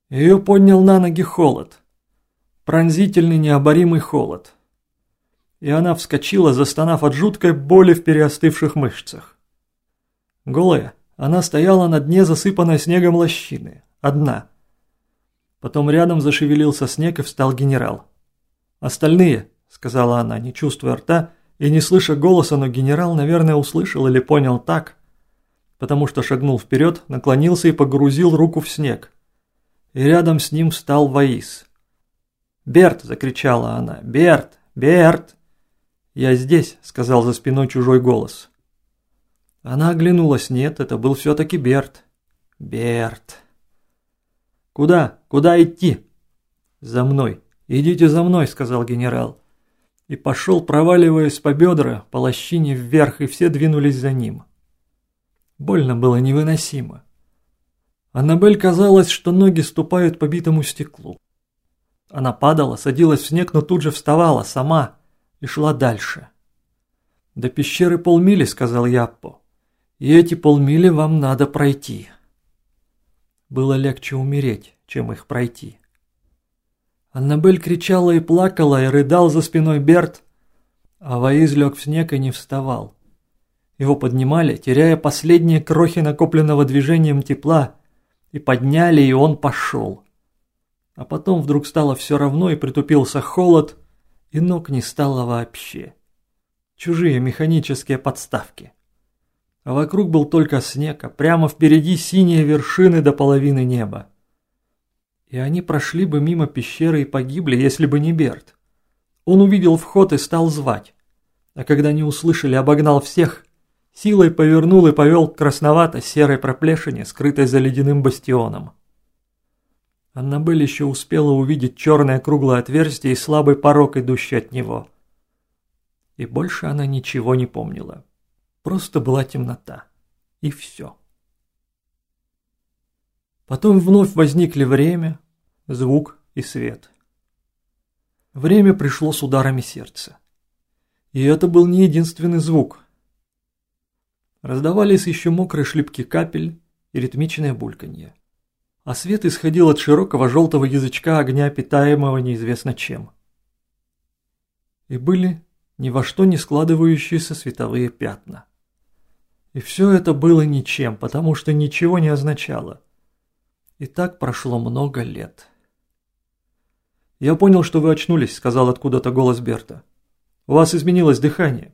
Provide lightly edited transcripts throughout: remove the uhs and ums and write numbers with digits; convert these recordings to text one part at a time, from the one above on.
Ее поднял на ноги холод. Пронзительный необоримый холод. И она вскочила, застонав от жуткой боли в переостывших мышцах. Голая, она стояла на дне засыпанной снегом лощины, одна. Потом рядом зашевелился снег и встал генерал. «Остальные», — сказала она, не чувствуя рта и не слыша голоса, но генерал, наверное, услышал или понял так, потому что шагнул вперед, наклонился и погрузил руку в снег. И рядом с ним встал Ваис. «Берт!» – закричала она. «Берт! Берт!» «Я здесь!» – сказал за спиной чужой голос. Она оглянулась. Нет, это был все-таки Берт. «Берт!» «Куда? Куда идти?» «За мной! Идите за мной!» – сказал генерал. И пошел, проваливаясь по бедра, по лощине вверх, и все двинулись за ним. Больно было невыносимо. Аннабель казалось, что ноги ступают по битому стеклу. Она падала, садилась в снег, но тут же вставала сама и шла дальше. «До пещеры полмили», — сказал Яппо, — «и эти полмили вам надо пройти». Было легче умереть, чем их пройти. Аннабель кричала и плакала, и рыдал за спиной Берт, а Ваис лег в снег и не вставал. Его поднимали, теряя последние крохи накопленного движением тепла, и подняли, и он пошел. А потом вдруг стало все равно, и притупился холод, и ног не стало вообще. Чужие механические подставки. А вокруг был только снег, а прямо впереди синие вершины до половины неба. И они прошли бы мимо пещеры и погибли, если бы не Берт. Он увидел вход и стал звать. А когда не услышали, обогнал всех, силой повернул и повел к красновато-серой проплешине, скрытой за ледяным бастионом. Аннабель еще успела увидеть черное круглое отверстие и слабый порог, идущий от него. И больше она ничего не помнила. Просто была темнота. И все. Потом вновь возникли время, звук и свет. Время пришло с ударами сердца. И это был не единственный звук. Раздавались еще мокрые шлепки капель и ритмичное бульканье. А свет исходил от широкого желтого язычка огня, питаемого неизвестно чем. И были ни во что не складывающиеся световые пятна. И все это было ничем, потому что ничего не означало. И так прошло много лет. «Я понял, что вы очнулись», — сказал откуда-то голос Берта. «У вас изменилось дыхание».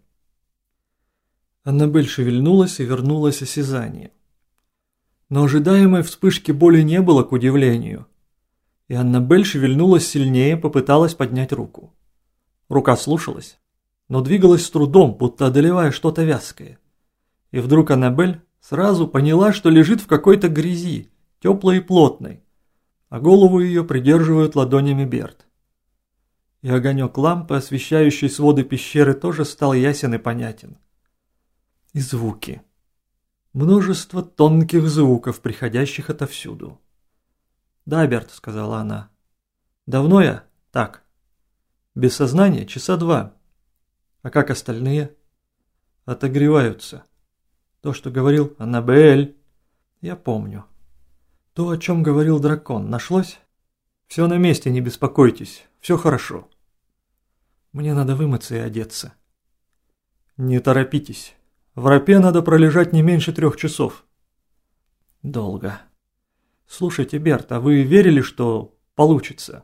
Аннабель шевельнулась и вернулось осязание. Но ожидаемой вспышки боли не было, к удивлению. И Аннабель шевельнулась сильнее, попыталась поднять руку. Рука слушалась, но двигалась с трудом, будто одолевая что-то вязкое. И вдруг Аннабель сразу поняла, что лежит в какой-то грязи, теплой и плотной, а голову ее придерживают ладонями Берт. И огонек лампы, освещающий своды пещеры, тоже стал ясен и понятен. И звуки. Множество тонких звуков, приходящих отовсюду. «Да, Берт», — сказала она. «Давно я?» «Так». «Без сознания? Часа 2. А как остальные?» «Отогреваются». «То, что говорил Аннабель». «Я помню». «То, о чем говорил дракон, нашлось?» «Все на месте, не беспокойтесь. Все хорошо». «Мне надо вымыться и одеться». «Не торопитесь. В рапе надо пролежать не меньше 3 часов». «Долго». «Слушайте, Берт, а вы верили, что получится?»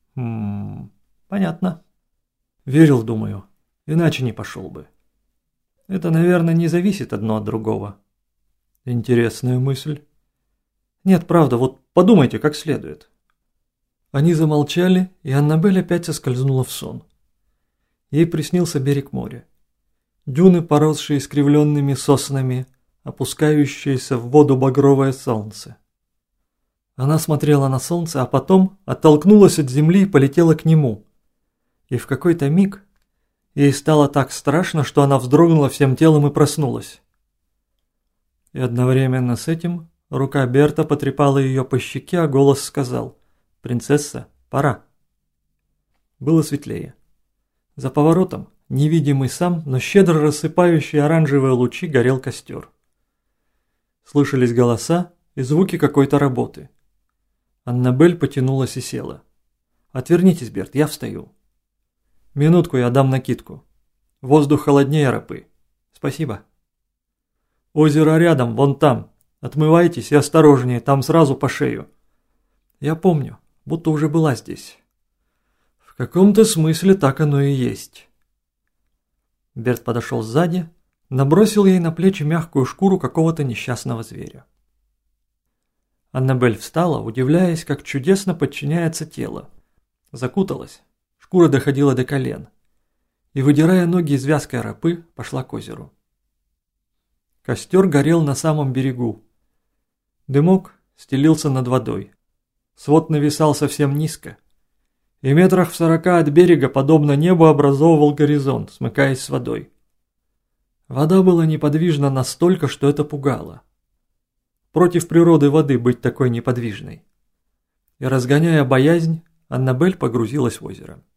«Понятно». «Верил, думаю. Иначе не пошел бы». «Это, наверное, не зависит одно от другого». «Интересная мысль». «Нет, правда, вот подумайте как следует». Они замолчали, и Аннабель опять соскользнула в сон. Ей приснился берег моря. Дюны, поросшие искривленными соснами, опускающееся в воду багровое солнце. Она смотрела на солнце, а потом оттолкнулась от земли и полетела к нему. И в какой-то миг ей стало так страшно, что она вздрогнула всем телом и проснулась. И одновременно с этим рука Берта потрепала ее по щеке, а голос сказал: «Принцесса, пора». Было светлее. За поворотом, невидимый сам, но щедро рассыпающий оранжевые лучи, горел костер. Слышались голоса и звуки какой-то работы. Аннабель потянулась и села. «Отвернитесь, Берт, я встаю». «Минутку, я дам накидку. Воздух холоднее рапы. Спасибо». «Озеро рядом, вон там. Отмывайтесь и осторожнее, там сразу по шею». «Я помню, будто уже была здесь». «В каком-то смысле так оно и есть». Берт подошел сзади, набросил ей на плечи мягкую шкуру какого-то несчастного зверя. Аннабель встала, удивляясь, как чудесно подчиняется тело. Закуталась, шкура доходила до колен, и, выдирая ноги из вязкой рапы, пошла к озеру. Костер горел на самом берегу. Дымок стелился над водой. Свод нависал совсем низко, и метрах в 40 от берега, подобно небу, образовывал горизонт, смыкаясь с водой. Вода была неподвижна настолько, что это пугало. Против природы воды быть такой неподвижной. И, разгоняя боязнь, Аннабель погрузилась в озеро.